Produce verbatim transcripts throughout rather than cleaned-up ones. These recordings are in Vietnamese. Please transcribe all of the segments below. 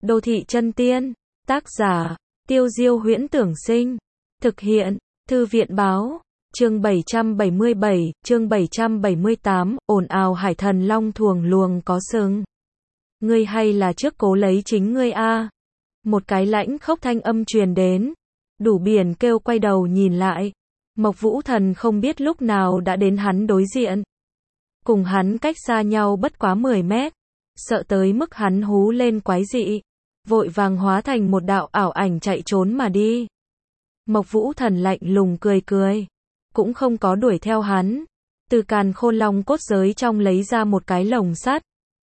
Đô thị chân tiên. Tác giả, Tiêu Diêu Huyễn Tưởng Sinh. Thực hiện, Thư viện Báo. Chương bảy trăm bảy mươi bảy, chương bảy trăm bảy mươi tám, ồn ào hải thần long thuồng luồng có sừng. Ngươi hay là trước cố lấy chính ngươi a. Một cái lãnh khốc thanh âm truyền đến. Đủ biển kêu quay đầu nhìn lại. Mộc Vũ Thần không biết lúc nào đã đến hắn đối diện. Cùng hắn cách xa nhau bất quá mười mét. Sợ tới mức hắn hú lên quái dị. Vội vàng hóa thành một đạo ảo ảnh chạy trốn mà đi. Mộc Vũ Thần lạnh lùng cười cười. Cũng không có đuổi theo hắn. Từ càn khôn long cốt giới trong lấy ra một cái lồng sắt.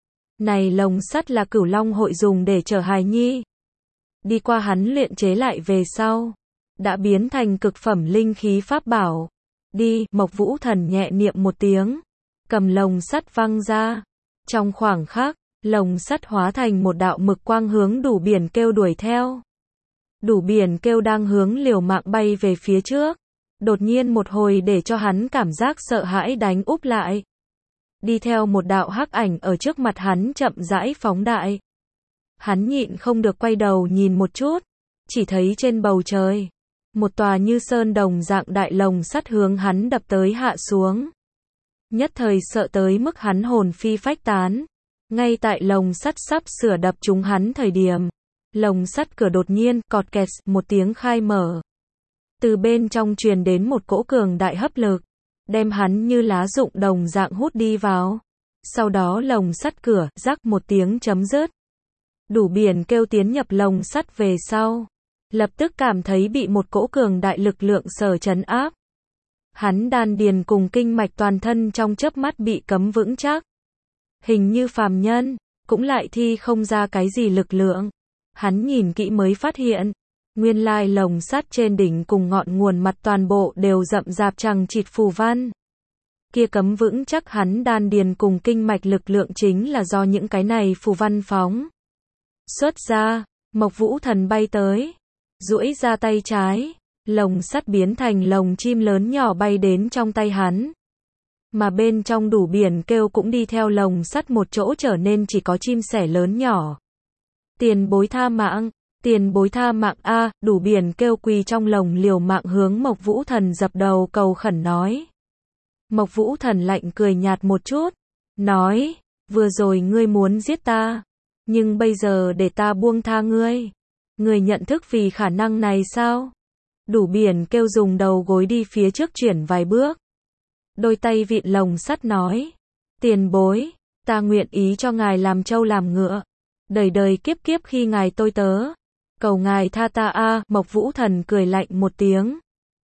Này lồng sắt là Cửu Long hội dùng để chở hài nhi. Đi qua hắn luyện chế lại về sau. Đã biến thành cực phẩm linh khí pháp bảo. Đi, Mộc Vũ Thần nhẹ niệm một tiếng. Cầm lồng sắt văng ra. Trong khoảng khắc, lồng sắt hóa thành một đạo mực quang hướng Đủ Biển Kêu đuổi theo. Đủ Biển Kêu đang hướng liều mạng bay về phía trước. Đột nhiên một hồi để cho hắn cảm giác sợ hãi đánh úp lại. Đi theo một đạo hắc ảnh ở trước mặt hắn chậm rãi phóng đại. Hắn nhịn không được quay đầu nhìn một chút. Chỉ thấy trên bầu trời. Một tòa như sơn đồng dạng đại lồng sắt hướng hắn đập tới hạ xuống. Nhất thời sợ tới mức hắn hồn phi phách tán. Ngay tại lồng sắt sắp sửa đập trúng hắn thời điểm. Lồng sắt cửa đột nhiên, cọt kẹt, một tiếng khai mở. Từ bên trong truyền đến một cỗ cường đại hấp lực. Đem hắn như lá rụng đồng dạng hút đi vào. Sau đó lồng sắt cửa, rắc một tiếng chấm dứt. Đủ Biển Kêu tiến nhập lồng sắt về sau. Lập tức cảm thấy bị một cỗ cường đại lực lượng sở trấn áp. Hắn đan điền cùng kinh mạch toàn thân trong chớp mắt bị cấm vững chắc. Hình như phàm nhân, cũng lại thi không ra cái gì lực lượng. Hắn nhìn kỹ mới phát hiện. Nguyên lai lồng sắt trên đỉnh cùng ngọn nguồn mặt toàn bộ đều rậm rạp chằng chịt phù văn. Kia cấm vững chắc hắn đan điền cùng kinh mạch lực lượng chính là do những cái này phù văn phóng. Xuất ra, Mộc Vũ Thần bay tới. Duỗi ra tay trái. Lồng sắt biến thành lồng chim lớn nhỏ bay đến trong tay hắn. Mà bên trong Đủ Biển Kêu cũng đi theo lồng sắt một chỗ trở nên chỉ có chim sẻ lớn nhỏ. Tiền bối tha mạng. Tiền bối tha mạng a. Đủ Biển Kêu quỳ trong lồng liều mạng hướng Mộc Vũ Thần dập đầu cầu khẩn nói. Mộc Vũ Thần lạnh cười nhạt một chút. Nói, vừa rồi ngươi muốn giết ta. Nhưng bây giờ để ta buông tha ngươi. Ngươi nhận thức vì khả năng này sao? Đủ Biển Kêu dùng đầu gối đi phía trước chuyển vài bước. Đôi tay vịn lồng sắt nói. Tiền bối, ta nguyện ý cho ngài làm trâu làm ngựa. Đời đời kiếp kiếp khi ngài tôi tớ. Cầu ngài tha ta a. Mộc Vũ Thần cười lạnh một tiếng.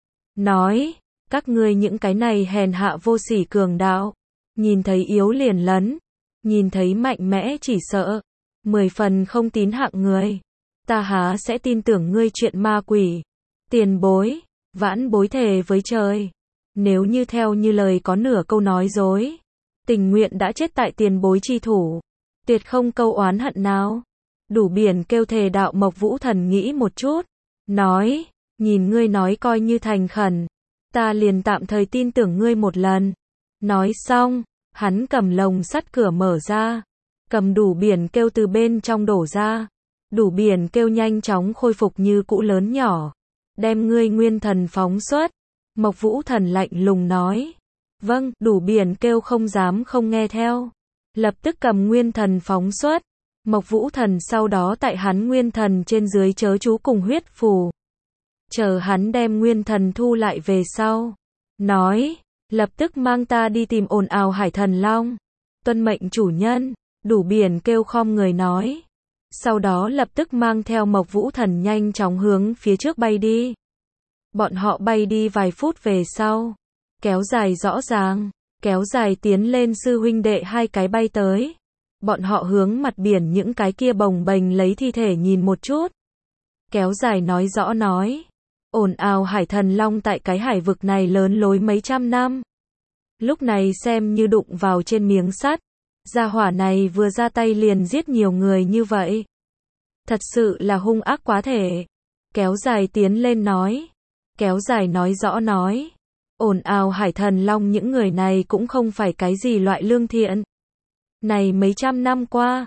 Nói, các ngươi những cái này hèn hạ vô sỉ cường đạo. Nhìn thấy yếu liền lấn. Nhìn thấy mạnh mẽ chỉ sợ. Mười phần không tín hạng người. Ta há sẽ tin tưởng ngươi chuyện ma quỷ. Tiền bối, vãn bối thề với trời. Nếu như theo như lời có nửa câu nói dối. Tình nguyện đã chết tại tiền bối chi thủ. Tuyệt không câu oán hận nào. Đủ Biển Kêu thề đạo. Mộc Vũ Thần nghĩ một chút. Nói, nhìn ngươi nói coi như thành khẩn. Ta liền tạm thời tin tưởng ngươi một lần. Nói xong, hắn cầm lồng sắt cửa mở ra. Cầm Đủ Biển Kêu từ bên trong đổ ra. Đủ Biển Kêu nhanh chóng khôi phục như cũ lớn nhỏ. Đem ngươi nguyên thần phóng xuất. Mộc Vũ Thần lạnh lùng nói. Vâng, Đủ Biển Kêu không dám không nghe theo. Lập tức cầm nguyên thần phóng xuất. Mộc Vũ Thần sau đó tại hắn nguyên thần trên dưới chớ chú cùng huyết phù. Chờ hắn đem nguyên thần thu lại về sau. Nói, lập tức mang ta đi tìm ồn ào hải thần long. Tuân mệnh chủ nhân. Đủ Biển Kêu khom người nói. Sau đó lập tức mang theo Mộc Vũ Thần nhanh chóng hướng phía trước bay đi. Bọn họ bay đi vài phút về sau. Kéo dài rõ ràng. Kéo dài tiến lên sư huynh đệ hai cái bay tới. Bọn họ hướng mặt biển những cái kia bồng bềnh lấy thi thể nhìn một chút. Kéo dài nói rõ nói. Ồn ào hải thần long tại cái hải vực này lớn lối mấy trăm năm. Lúc này xem như đụng vào trên miếng sắt. Gia hỏa này vừa ra tay liền giết nhiều người như vậy. Thật sự là hung ác quá thể. Kéo dài tiến lên nói. Kéo dài nói rõ nói. Ồn ào hải thần long những người này cũng không phải cái gì loại lương thiện. Này mấy trăm năm qua.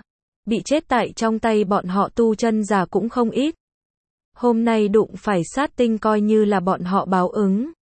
bị chết tại trong tay bọn họ tu chân giả cũng không ít. Hôm nay đụng phải sát tinh coi như là bọn họ báo ứng.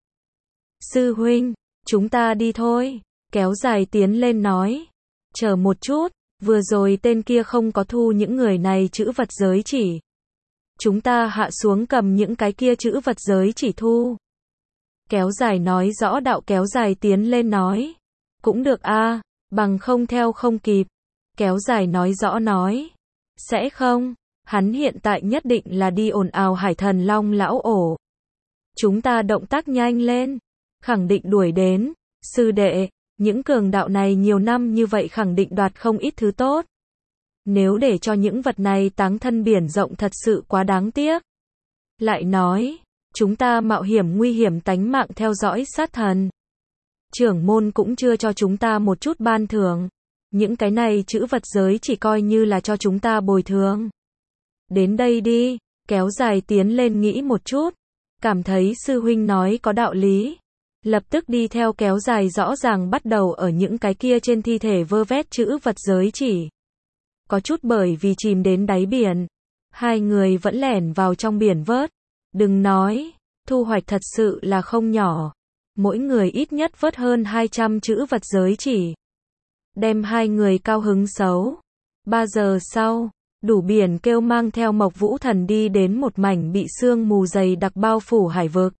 Sư huynh, chúng ta đi thôi. Kéo dài tiến lên nói. Chờ một chút, vừa rồi tên kia không có thu những người này chữ vật giới chỉ. Chúng ta hạ xuống cầm những cái kia chữ vật giới chỉ thu. Kéo dài nói rõ đạo kéo dài tiến lên nói. Cũng được a, bằng không theo không kịp. Kéo dài nói rõ nói. Sẽ không, hắn hiện tại nhất định là đi ồn ào hải thần long lão ổ. Chúng ta động tác nhanh lên. Khẳng định đuổi đến. Sư đệ, những cường đạo này nhiều năm như vậy khẳng định đoạt không ít thứ tốt. Nếu để cho những vật này táng thân biển rộng thật sự quá đáng tiếc. Lại nói, chúng ta mạo hiểm nguy hiểm tánh mạng theo dõi sát thần. Trưởng môn cũng chưa cho chúng ta một chút ban thưởng. Những cái này chữ vật giới chỉ coi như là cho chúng ta bồi thường. Đến đây đi, kéo dài tiến lên nghĩ một chút. Cảm thấy sư huynh nói có đạo lý. Lập tức đi theo kéo dài rõ ràng bắt đầu ở những cái kia trên thi thể vơ vét chữ vật giới chỉ. Có chút bởi vì chìm đến đáy biển. Hai người vẫn lẻn vào trong biển vớt. Đừng nói, thu hoạch thật sự là không nhỏ. Mỗi người ít nhất vớt hơn hai trăm chữ vật giới chỉ. Đem hai người cao hứng xấu. Ba giờ sau, đủ biển kêu mang theo Mộc Vũ Thần đi đến một mảnh bị sương mù dày đặc bao phủ hải vực.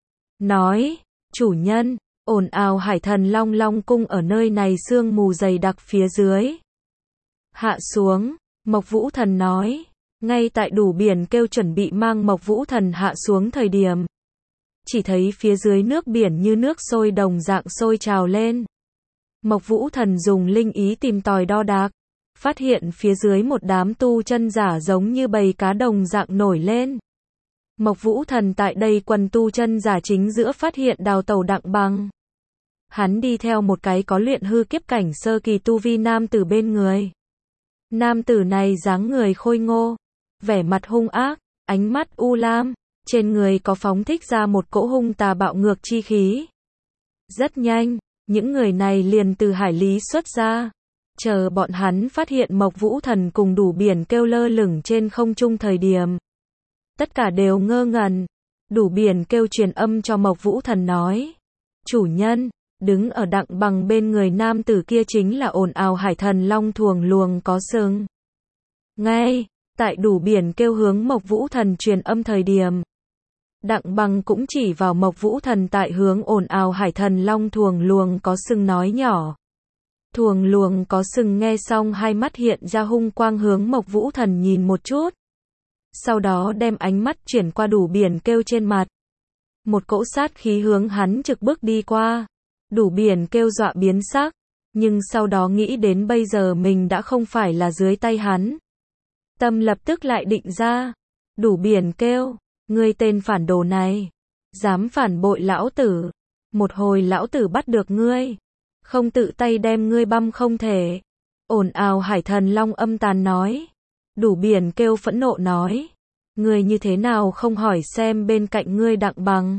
Nói, chủ nhân, ồn ào hải thần Long Long cung ở nơi này sương mù dày đặc phía dưới. Hạ xuống, Mộc Vũ Thần nói, ngay tại đủ biển kêu chuẩn bị mang Mộc Vũ Thần hạ xuống thời điểm. Chỉ thấy phía dưới nước biển như nước sôi đồng dạng sôi trào lên. Mộc Vũ Thần dùng linh ý tìm tòi đo đạc, phát hiện phía dưới một đám tu chân giả giống như bầy cá đồng dạng nổi lên. Mộc Vũ Thần tại đây quần tu chân giả chính giữa phát hiện Đào Tẩu Đặng Bằng. Hắn đi theo một cái có luyện hư kiếp cảnh sơ kỳ tu vi nam tử bên người. Nam tử này dáng người khôi ngô, vẻ mặt hung ác, ánh mắt u lam, trên người có phóng thích ra một cỗ hung tà bạo ngược chi khí. Rất nhanh, những người này liền từ hải lý xuất ra. Chờ bọn hắn phát hiện Mộc Vũ Thần cùng đủ biển kêu lơ lửng trên không trung thời điểm. Tất cả đều ngơ ngẩn. Đủ biển kêu truyền âm cho Mộc Vũ Thần nói. Chủ nhân, đứng ở Đặng Bằng bên người nam tử kia chính là ồn ào hải thần long thuồng luồng có sừng. Ngay, tại đủ biển kêu hướng Mộc Vũ Thần truyền âm thời điểm. Đặng Bằng cũng chỉ vào Mộc Vũ Thần tại hướng ồn ào hải thần long thuồng luồng có sừng nói nhỏ. Thuồng luồng có sừng nghe xong hai mắt hiện ra hung quang hướng Mộc Vũ Thần nhìn một chút. Sau đó đem ánh mắt chuyển qua đủ biển kêu trên mặt. Một cỗ sát khí hướng hắn trực bước đi qua. Đủ biển kêu dọa biến sắc. Nhưng sau đó nghĩ đến bây giờ mình đã không phải là dưới tay hắn. Tâm lập tức lại định ra. Đủ biển kêu. Ngươi tên phản đồ này. Dám phản bội lão tử. Một hồi lão tử bắt được ngươi. Không tự tay đem ngươi băm không thể. Ồn ào hải thần long âm tàn nói. Đủ biển kêu phẫn nộ nói. Ngươi như thế nào không hỏi xem bên cạnh ngươi Đặng Bằng.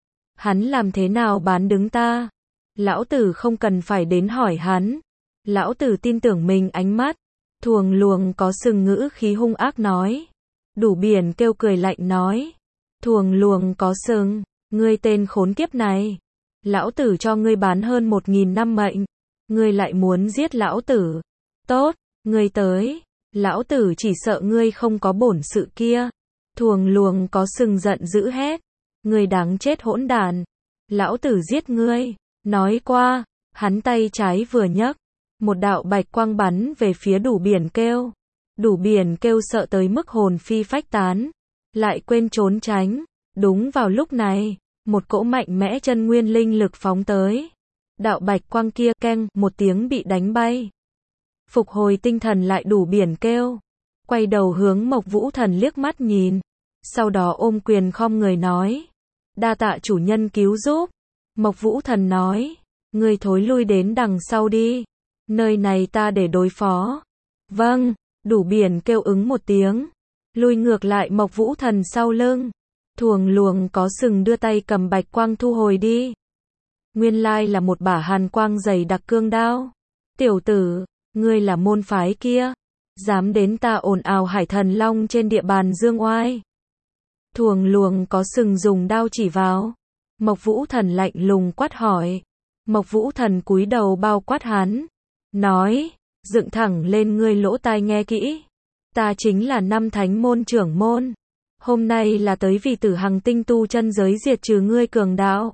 Hắn làm thế nào bán đứng ta. Lão tử không cần phải đến hỏi hắn. Lão tử tin tưởng mình ánh mắt. Thuồng luồng có sừng ngữ khí hung ác nói. Đủ biển kêu cười lạnh nói. Thuồng luồng có sừng. Ngươi tên khốn kiếp này. Lão tử cho ngươi bán hơn một nghìn năm mệnh. Ngươi lại muốn giết lão tử. Tốt, ngươi tới. Lão tử chỉ sợ ngươi không có bổn sự kia. Thuồng luồng có sừng giận dữ hét. Ngươi đáng chết hỗn đàn. Lão tử giết ngươi. Nói qua, hắn tay trái vừa nhấc. Một đạo bạch quang bắn về phía đủ biển kêu. Đủ biển kêu sợ tới mức hồn phi phách tán. Lại quên trốn tránh. Đúng vào lúc này, một cỗ mạnh mẽ chân nguyên linh lực phóng tới. Đạo bạch quang kia keng một tiếng bị đánh bay. Phục hồi tinh thần lại đủ biển kêu. Quay đầu hướng Mộc Vũ Thần liếc mắt nhìn. Sau đó ôm quyền khom người nói. Đa tạ chủ nhân cứu giúp. Mộc Vũ Thần nói. Ngươi thối lui đến đằng sau đi. Nơi này ta để đối phó. Vâng, đủ biển kêu ứng một tiếng. Lui ngược lại Mộc Vũ Thần sau lưng. Thuồng luồng có sừng đưa tay cầm bạch quang thu hồi đi. Nguyên lai là một bả hàn quang dày đặc cương đao. Tiểu tử, ngươi là môn phái kia. Dám đến ta ồn ào Hải Thần Long trên địa bàn dương oai. Thuồng luồng có sừng dùng đao chỉ vào. Mộc Vũ Thần lạnh lùng quát hỏi. Mộc Vũ Thần cúi đầu bao quát hắn. Nói, dựng thẳng lên ngươi lỗ tai nghe kỹ. Ta chính là năm thánh môn trưởng môn. Hôm nay là tới vì Tử Hằng tinh tu chân giới diệt trừ ngươi cường đạo.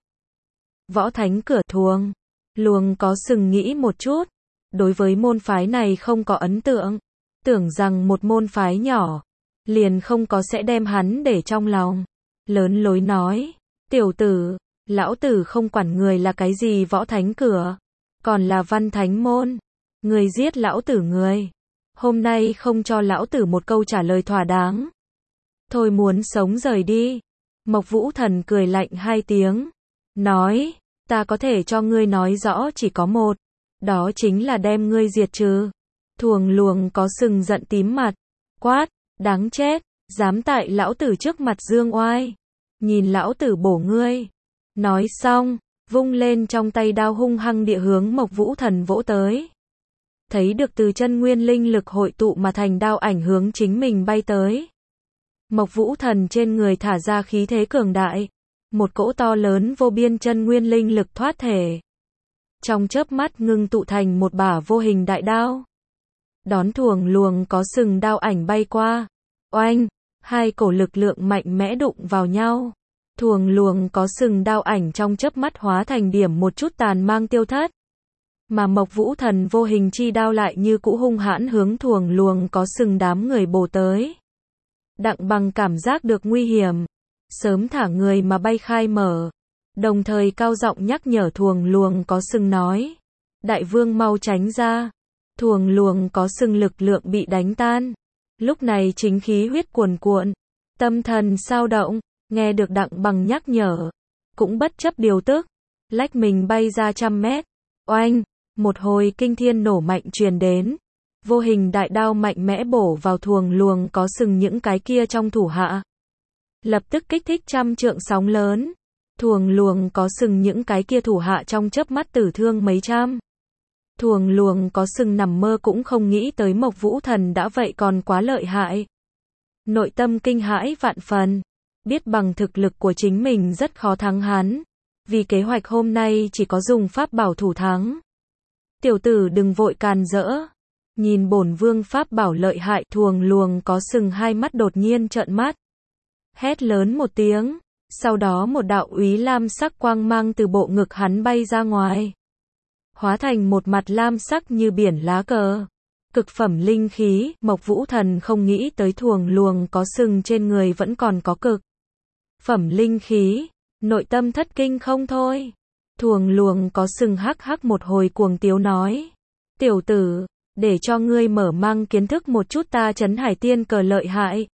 Võ thánh cửa thuồng. Luồng có sừng nghĩ một chút. Đối với môn phái này không có ấn tượng. Tưởng rằng một môn phái nhỏ. Liền không có sẽ đem hắn để trong lòng. Lớn lối nói. Tiểu tử, lão tử không quản người là cái gì võ thánh cửa. Còn là văn thánh môn. Người giết lão tử người. Hôm nay không cho lão tử một câu trả lời thỏa đáng. Thôi muốn sống rời đi. Mộc Vũ Thần cười lạnh hai tiếng. Nói, ta có thể cho ngươi nói rõ chỉ có một. Đó chính là đem ngươi diệt trừ. Thuồng luồng có sừng giận tím mặt. Quát, đáng chết, dám tại lão tử trước mặt dương oai. Nhìn lão tử bổ ngươi. Nói xong, vung lên trong tay đao hung hăng địa hướng Mộc Vũ Thần vỗ tới. Thấy được từ chân nguyên linh lực hội tụ mà thành đao ảnh hướng chính mình bay tới. Mộc Vũ Thần trên người thả ra khí thế cường đại. Một cỗ to lớn vô biên chân nguyên linh lực thoát thể. Trong chớp mắt ngưng tụ thành một bả vô hình đại đao. Đón thuồng luồng có sừng đao ảnh bay qua. Oanh, hai cổ lực lượng mạnh mẽ đụng vào nhau. Thuồng luồng có sừng đao ảnh trong chớp mắt hóa thành điểm một chút tàn mang tiêu thất. Mà Mộc Vũ Thần vô hình chi đao lại như cũ hung hãn hướng thuồng luồng có sừng đám người bổ tới. Đặng Bằng cảm giác được nguy hiểm. Sớm thả người mà bay khai mở. Đồng thời cao giọng nhắc nhở thuồng luồng có sừng nói. Đại vương mau tránh ra. Thuồng luồng có sừng lực lượng bị đánh tan. Lúc này chính khí huyết cuồn cuộn. Tâm thần sao động. Nghe được Đặng Bằng nhắc nhở. Cũng bất chấp điều tức. Lách mình bay ra trăm mét. Oanh. Một hồi kinh thiên nổ mạnh truyền đến. Vô hình đại đao mạnh mẽ bổ vào thuồng luồng có sừng những cái kia trong thủ hạ. Lập tức kích thích trăm trượng sóng lớn. Thuồng luồng có sừng những cái kia thủ hạ trong chớp mắt tử thương mấy trăm. Thuồng luồng có sừng nằm mơ cũng không nghĩ tới Mộc Vũ Thần đã vậy còn quá lợi hại. Nội tâm kinh hãi vạn phần. Biết bằng thực lực của chính mình rất khó thắng hắn. Vì kế hoạch hôm nay chỉ có dùng pháp bảo thủ thắng. Tiểu tử đừng vội càn rỡ. Nhìn bổn vương pháp bảo lợi hại. Thuồng luồng có sừng hai mắt đột nhiên trợn mắt. Hét lớn một tiếng. Sau đó một đạo úy lam sắc quang mang từ bộ ngực hắn bay ra ngoài. Hóa thành một mặt lam sắc như biển lá cờ. Cực phẩm linh khí. Mộc Vũ Thần không nghĩ tới thuồng luồng có sừng trên người vẫn còn có cực phẩm linh khí. Nội tâm thất kinh không thôi. Thuồng luồng có sừng hắc hắc một hồi cuồng tiếu nói. Tiểu tử, để cho ngươi mở mang kiến thức một chút ta Trấn Hải Tiên cờ lợi hại.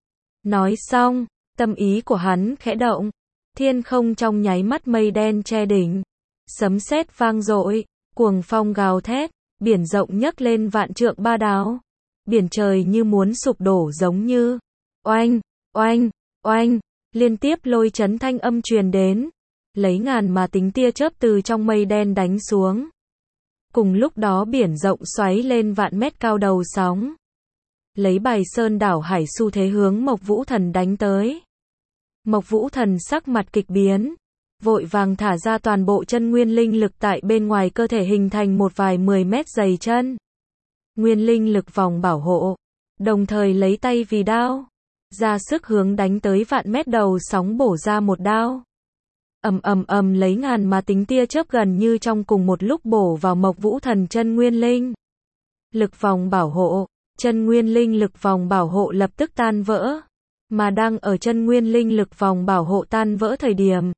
Nói xong, tâm ý của hắn khẽ động. Thiên không trong nháy mắt mây đen che đỉnh. Sấm sét vang dội, cuồng phong gào thét, biển rộng nhấc lên vạn trượng ba đáo. Biển trời như muốn sụp đổ giống như. Oanh, oanh, oanh, liên tiếp lôi chấn thanh âm truyền đến. Lấy ngàn mà tính tia chớp từ trong mây đen đánh xuống. Cùng lúc đó biển rộng xoáy lên vạn mét cao đầu sóng. Lấy bài sơn đảo hải xu thế hướng Mộc Vũ Thần đánh tới. Mộc Vũ Thần sắc mặt kịch biến. Vội vàng thả ra toàn bộ chân nguyên linh lực tại bên ngoài cơ thể hình thành một vài mười mét dày chân. Nguyên linh lực vòng bảo hộ. Đồng thời lấy tay vì đao. Ra sức hướng đánh tới vạn mét đầu sóng bổ ra một đao. Ầm ầm ầm lấy ngàn mà tính tia chớp gần như trong cùng một lúc bổ vào Mộc Vũ Thần chân nguyên linh. Lực vòng bảo hộ, chân nguyên linh lực vòng bảo hộ lập tức tan vỡ. Mà đang ở chân nguyên linh lực vòng bảo hộ tan vỡ thời điểm.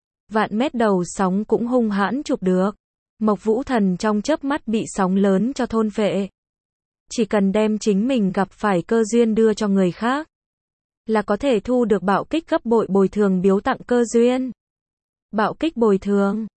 Vạn mét đầu sóng cũng hung hãn chụp được. Mộc Vũ Thần trong chớp mắt bị sóng lớn cho thôn phệ. Chỉ cần đem chính mình gặp phải cơ duyên đưa cho người khác. Là có thể thu được bạo kích gấp bội bồi thường biếu tặng cơ duyên. Bạo kích bồi thường.